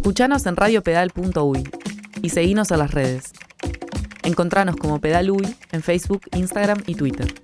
Escuchanos en radiopedal.uy y seguinos en las redes. Encontranos como Pedal Uy en Facebook, Instagram y Twitter.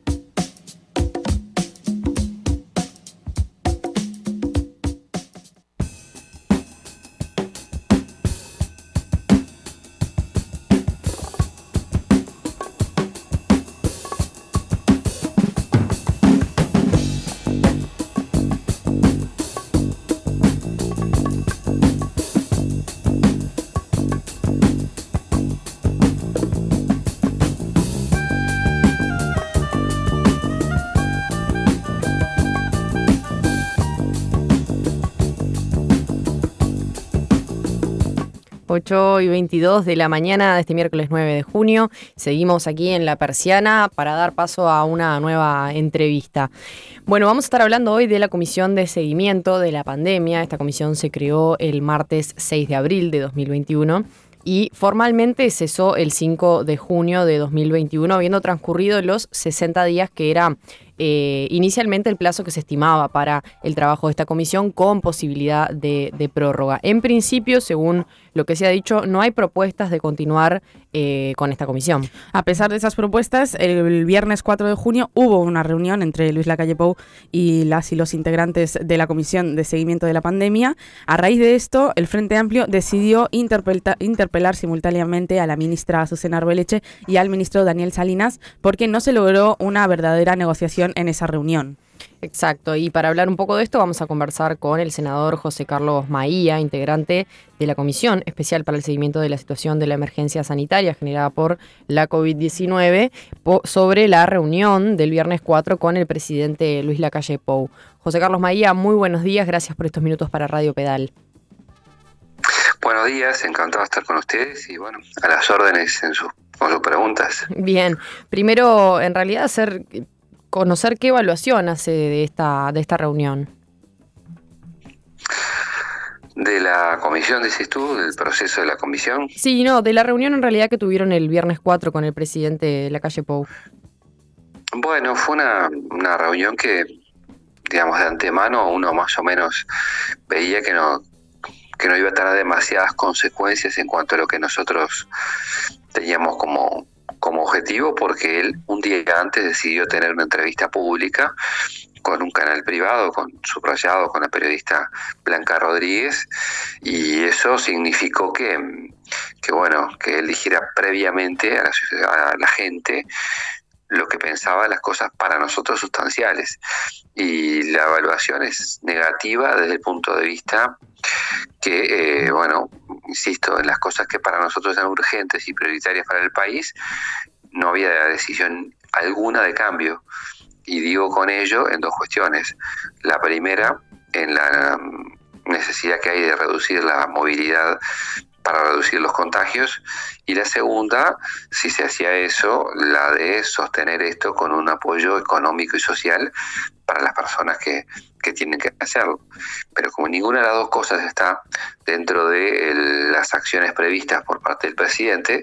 Ocho y 22 de la mañana de este miércoles 9 de junio. Seguimos aquí en La Persiana para dar paso a una nueva entrevista. Bueno, vamos a estar hablando hoy de la Comisión de Seguimiento de la Pandemia. Esta comisión se creó el martes 6 de abril de 2021 y formalmente cesó el 5 de junio de 2021, habiendo transcurrido los 60 días que era inicialmente el plazo que se estimaba para el trabajo de esta comisión, con posibilidad de prórroga. En principio, según lo que se ha dicho, no hay propuestas de continuar con esta comisión. A pesar de esas propuestas, el viernes 4 de junio hubo una reunión entre Luis Lacalle Pou y las y los integrantes de la Comisión de Seguimiento de la Pandemia. A raíz de esto, el Frente Amplio decidió interpelar simultáneamente a la ministra Azucena Arbeleche y al ministro Daniel Salinas, porque no se logró una verdadera negociación en esa reunión. Exacto, y para hablar un poco de esto vamos a conversar con el senador José Carlos Maía, integrante de la Comisión Especial para el Seguimiento de la Situación de la Emergencia Sanitaria generada por la COVID-19, sobre la reunión del viernes 4 con el presidente Luis Lacalle Pou. José Carlos Maía, muy buenos días, gracias por estos minutos para Radio Pedal. Buenos días, encantado de estar con ustedes y bueno, a las órdenes con sus preguntas. Bien, primero en realidad conocer qué evaluación hace de esta reunión. ¿De la comisión, dices tú? ¿Del proceso de la comisión? Sí, no, de la reunión en realidad que tuvieron el viernes 4 con el presidente Lacalle Pou. Bueno, fue una reunión que, digamos, de antemano uno más o menos veía que no iba a tener demasiadas consecuencias en cuanto a lo que nosotros teníamos como objetivo, porque él un día antes decidió tener una entrevista pública con un canal privado, subrayado, con la periodista Blanca Rodríguez, y eso significó que él dijera previamente a la gente lo que pensaba, las cosas para nosotros sustanciales. Y la evaluación es negativa desde el punto de vista que, insisto, en las cosas que para nosotros eran urgentes y prioritarias para el país, no había decisión alguna de cambio. Y digo con ello en dos cuestiones. La primera, en la necesidad que hay de reducir la movilidad para reducir los contagios, y la segunda, si se hacía eso, la de sostener esto con un apoyo económico y social para las personas que tienen que hacerlo. Pero como ninguna de las dos cosas está dentro de las acciones previstas por parte del presidente,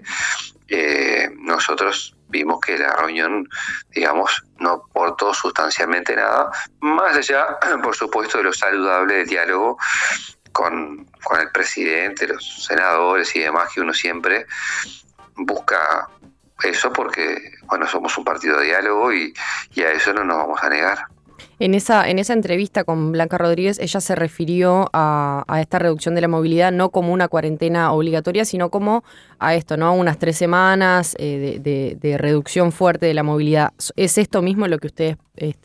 nosotros vimos que la reunión, digamos, no aportó sustancialmente nada, más allá, por supuesto, de lo saludable del diálogo con el presidente, los senadores y demás, que uno siempre busca eso porque, somos un partido de diálogo y a eso no nos vamos a negar. En esa entrevista con Blanca Rodríguez, ella se refirió a esta reducción de la movilidad no como una cuarentena obligatoria, sino como a esto, ¿no? Unas 3 semanas de reducción fuerte de la movilidad. ¿Es esto mismo lo que ustedes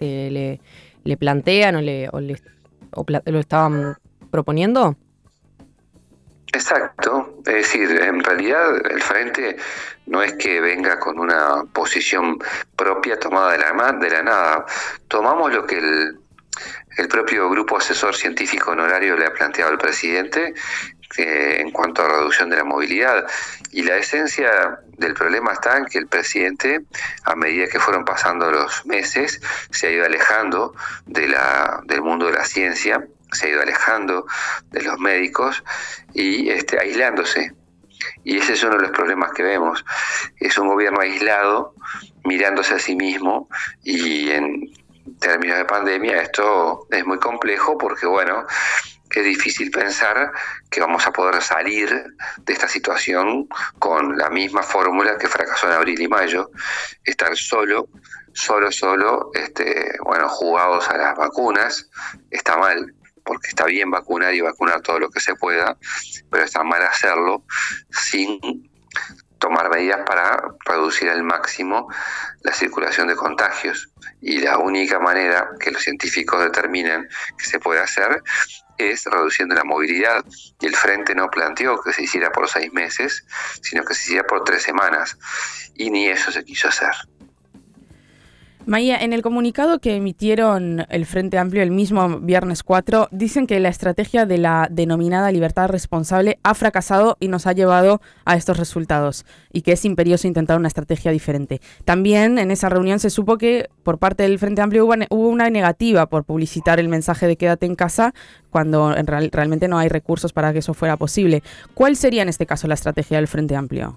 le plantean o lo estaban proponiendo? Exacto, es decir, en realidad el Frente no es que venga con una posición propia tomada de la nada. Tomamos lo que el propio Grupo Asesor Científico Honorario le ha planteado al presidente en cuanto a reducción de la movilidad, y la esencia del problema está en que el presidente, a medida que fueron pasando los meses, se ha ido alejando del mundo de la ciencia, se ha ido alejando de los médicos y aislándose. Y ese es uno de los problemas que vemos. Es un gobierno aislado, mirándose a sí mismo, y en términos de pandemia esto es muy complejo porque, es difícil pensar que vamos a poder salir de esta situación con la misma fórmula que fracasó en abril y mayo, estar solo, jugados a las vacunas. Está mal, porque está bien vacunar y vacunar todo lo que se pueda, pero está mal hacerlo sin tomar medidas para reducir al máximo la circulación de contagios. Y la única manera que los científicos determinan que se puede hacer es reduciendo la movilidad. Y el Frente no planteó que se hiciera por 6 meses, sino que se hiciera por 3 semanas. Y ni eso se quiso hacer. Maya, en el comunicado que emitieron el Frente Amplio el mismo viernes 4, dicen que la estrategia de la denominada libertad responsable ha fracasado y nos ha llevado a estos resultados, y que es imperioso intentar una estrategia diferente. También en esa reunión se supo que por parte del Frente Amplio hubo una negativa por publicitar el mensaje de quédate en casa cuando realmente no hay recursos para que eso fuera posible. ¿Cuál sería en este caso la estrategia del Frente Amplio?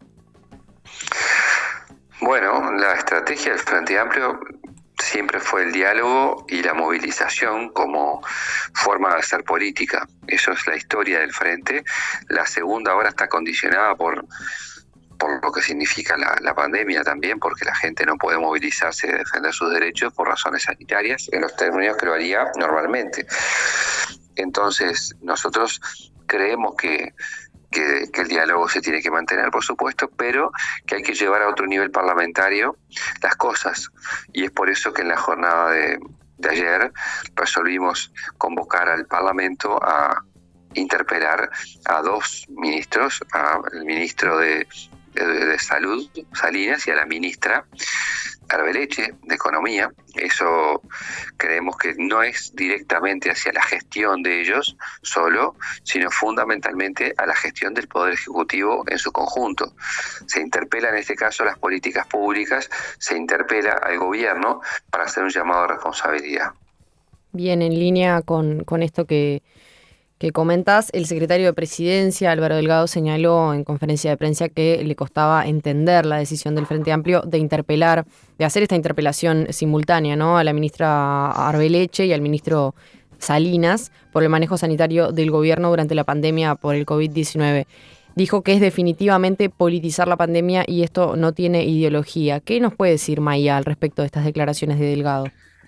Bueno, la estrategia del Frente Amplio siempre fue el diálogo y la movilización como forma de hacer política. Eso es la historia del Frente. La segunda ahora está condicionada por lo que significa la pandemia también, porque la gente no puede movilizarse y defender sus derechos por razones sanitarias en los términos que lo haría normalmente. Entonces, nosotros creemos que el diálogo se tiene que mantener, por supuesto, pero que hay que llevar a otro nivel parlamentario las cosas. Y es por eso que en la jornada de ayer resolvimos convocar al Parlamento a interpelar a 2 ministros, al ministro de Salud, Salinas, y a la ministra Arbeleche, de Economía. Eso creemos que no es directamente hacia la gestión de ellos solo, sino fundamentalmente a la gestión del Poder Ejecutivo en su conjunto. Se interpela en este caso las políticas públicas, se interpela al gobierno para hacer un llamado de responsabilidad. Bien, en línea con esto que comentas, el secretario de Presidencia, Álvaro Delgado, señaló en conferencia de prensa que le costaba entender la decisión del Frente Amplio de hacer esta interpelación simultánea, ¿no?, a la ministra Arbeleche y al ministro Salinas por el manejo sanitario del gobierno durante la pandemia por el COVID-19. Dijo que es definitivamente politizar la pandemia y esto no tiene ideología. ¿Qué nos puede decir Maya al respecto de estas declaraciones de Delgado?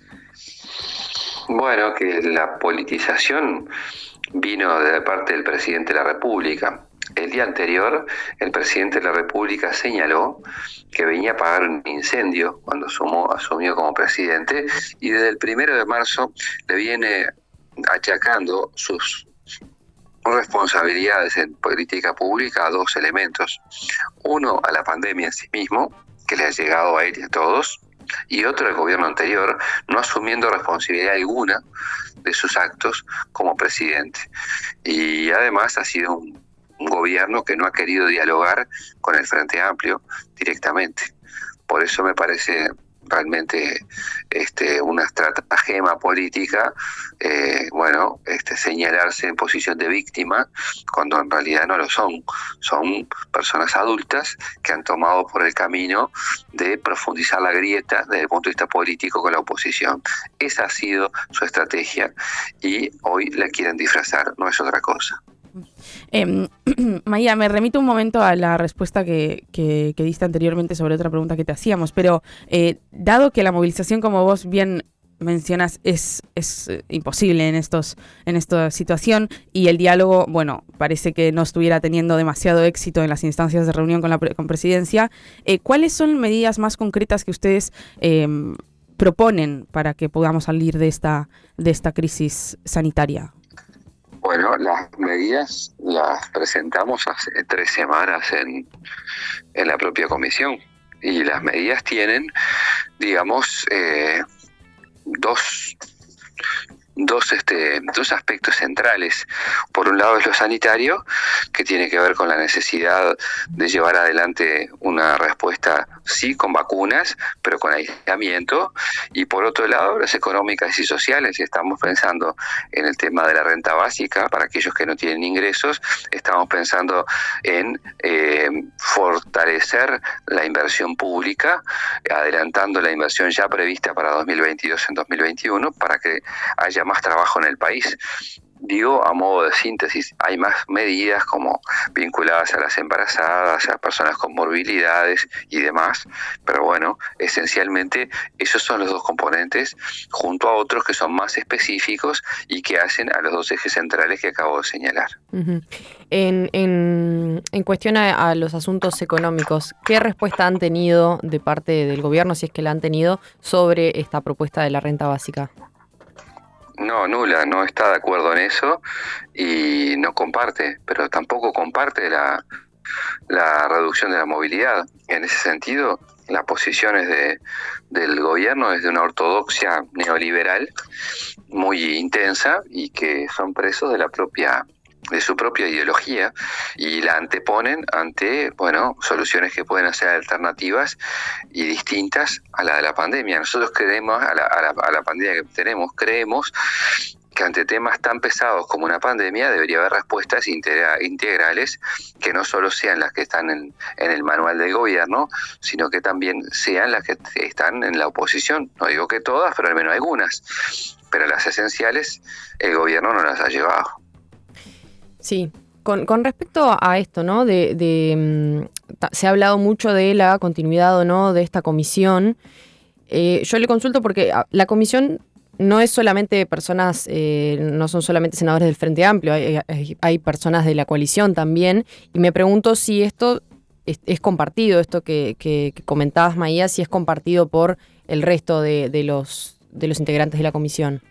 Bueno, que la politización vino de parte del presidente de la República. El día anterior, el presidente de la República señaló que venía a apagar un incendio cuando asumió como presidente, y desde el 1 de marzo le viene achacando sus responsabilidades en política pública a 2 elementos. Uno, a la pandemia en sí mismo, que le ha llegado a él y a todos, y otro, el gobierno anterior, no asumiendo responsabilidad alguna de sus actos como presidente. Y además ha sido un gobierno que no ha querido dialogar con el Frente Amplio directamente. Por eso me parece realmente una estratagema política, señalarse en posición de víctima cuando en realidad no lo son. Son personas adultas que han tomado por el camino de profundizar la grieta desde el punto de vista político con la oposición. Esa ha sido su estrategia y hoy la quieren disfrazar, no es otra cosa. Maya, me remito un momento a la respuesta que diste anteriormente sobre otra pregunta que te hacíamos, pero dado que la movilización, como vos bien mencionas, es imposible en esta situación, y el diálogo, bueno, parece que no estuviera teniendo demasiado éxito en las instancias de reunión con Presidencia, ¿cuáles son medidas más concretas que ustedes proponen para que podamos salir de esta crisis sanitaria? Bueno, las medidas las presentamos hace 3 semanas en la propia comisión, y las medidas tienen, digamos, dos aspectos centrales. Por un lado es lo sanitario, que tiene que ver con la necesidad de llevar adelante una respuesta, sí, con vacunas, pero con aislamiento, y por otro lado las económicas y sociales. Estamos pensando en el tema de la renta básica para aquellos que no tienen ingresos, estamos pensando en fortalecer la inversión pública, adelantando la inversión ya prevista para 2022 en 2021, para que haya más trabajo en el país. digo, a modo de síntesis, hay más medidas como vinculadas a las embarazadas, a personas con morbilidades y demás, pero bueno, esencialmente esos son los dos componentes, junto a otros que son más específicos y que hacen a los dos ejes centrales que acabo de señalar. Uh-huh. En cuestión a los asuntos económicos, ¿qué respuesta han tenido de parte del gobierno, si es que la han tenido, sobre esta propuesta de la renta básica? No, nula, no está de acuerdo en eso y no comparte, pero tampoco comparte la reducción de la movilidad. En ese sentido, las posiciones del gobierno es de una ortodoxia neoliberal muy intensa y que son presos de su propia ideología y la anteponen ante, soluciones que pueden ser alternativas y distintas a la de la pandemia. Nosotros creemos, a la pandemia que tenemos, creemos que ante temas tan pesados como una pandemia debería haber respuestas integrales que no solo sean las que están en el manual del gobierno, sino que también sean las que están en la oposición. No digo que todas, pero al menos algunas. Pero las esenciales, el gobierno no las ha llevado. Sí, con respecto a esto, ¿no? Se ha hablado mucho de la continuidad o no de esta comisión. Yo le consulto porque la comisión no es solamente personas, no son solamente senadores del Frente Amplio, hay personas de la coalición también, y me pregunto si esto es compartido, esto que comentabas, Maía, si es compartido por el resto de los integrantes de la comisión.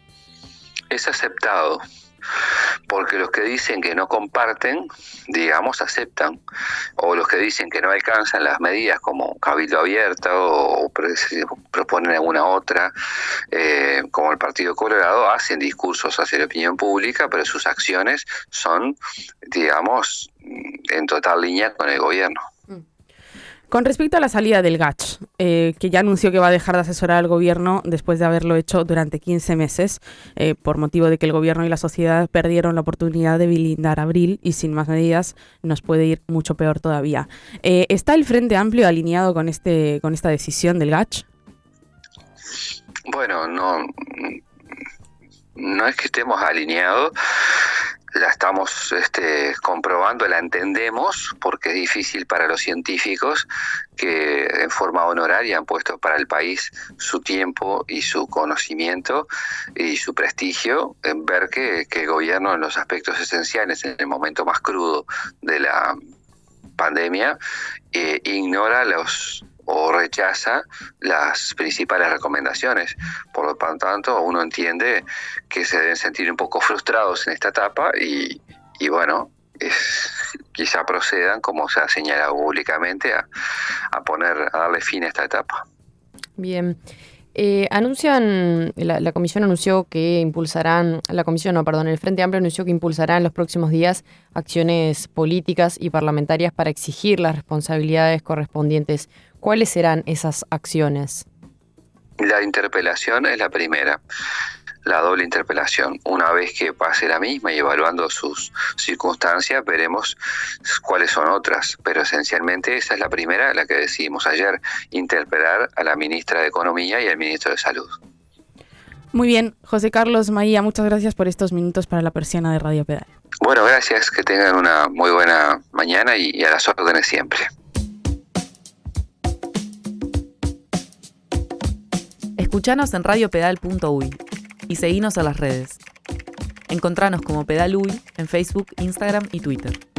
Es aceptado. Porque los que dicen que no comparten, digamos, aceptan, o los que dicen que no alcanzan las medidas como Cabildo Abierto o proponen alguna otra, como el Partido Colorado, hacen discursos hacia la opinión pública, pero sus acciones son, digamos, en total línea con el gobierno. Con respecto a la salida del GACH, que ya anunció que va a dejar de asesorar al gobierno después de haberlo hecho durante 15 meses, por motivo de que el gobierno y la sociedad perdieron la oportunidad de blindar a Abril y sin más medidas nos puede ir mucho peor todavía. ¿Está el Frente Amplio alineado con esta decisión del GACH? Bueno, no es que estemos alineados. La estamos comprobando, la entendemos, porque es difícil para los científicos que en forma honoraria han puesto para el país su tiempo y su conocimiento y su prestigio, en ver que el gobierno en los aspectos esenciales, en el momento más crudo de la pandemia, ignora o rechaza las principales recomendaciones. Por lo tanto, uno entiende que se deben sentir un poco frustrados en esta etapa y quizá procedan, como se ha señalado públicamente, a darle fin a esta etapa. Bien. La comisión anunció que el Frente Amplio anunció que impulsará en los próximos días acciones políticas y parlamentarias para exigir las responsabilidades correspondientes. ¿Cuáles serán esas acciones? La interpelación es la primera, la doble interpelación. Una vez que pase la misma y evaluando sus circunstancias, veremos cuáles son otras, pero esencialmente esa es la primera, la que decidimos ayer, interpelar a la ministra de Economía y al ministro de Salud. Muy bien, José Carlos, Maía, muchas gracias por estos minutos para la persiana de Radio Pedal. Bueno, gracias, que tengan una muy buena mañana y a las órdenes siempre. Escuchanos en radiopedal.uy y seguinos a las redes. Encontranos como Pedal Uy en Facebook, Instagram y Twitter.